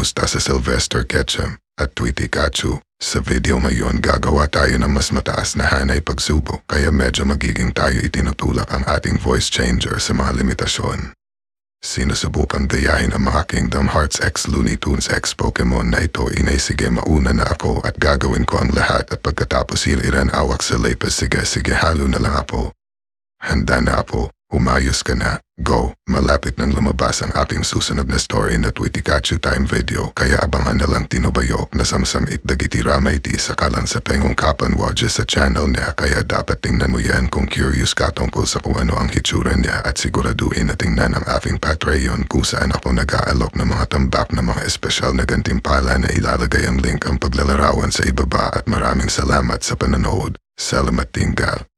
kumusta sa Sylvester Ketchum at Tweety Kachu. Sa video ngayon gagawa tayo ng mas mataas na hanay pagsubok kaya medyo magiging tayo itinutulak ang ating voice changer sa mga limitasyon. Sinusubukang dayahin ang mga Kingdom Hearts X Looney Tunes X Pokemon na ito inay sige mauna na ako at gagawin ko ang lahat at pagkatapos iliran awak sa lapis sige halo na lang ako. Handa na ako, umayos ka na, go, malapit nang lumabas ang aking susunod na story na Tweety Kachu time video kaya abangan na lang tinubayok na samsamit dagiti ramay ti sakalan sa pengungkapan wadya sa channel niya kaya dapat tingnan mo yan kung curious ka tungkol sa kung ano ang hitsura niya at siguraduhin na tingnan ang aking Patreon kung saan ako nag-aalok ng mga tambak na mga espesyal na gantimpala na ilalagay ang link ang paglalarawan sa ibaba at maraming salamat sa panonood. Salamat tinggal.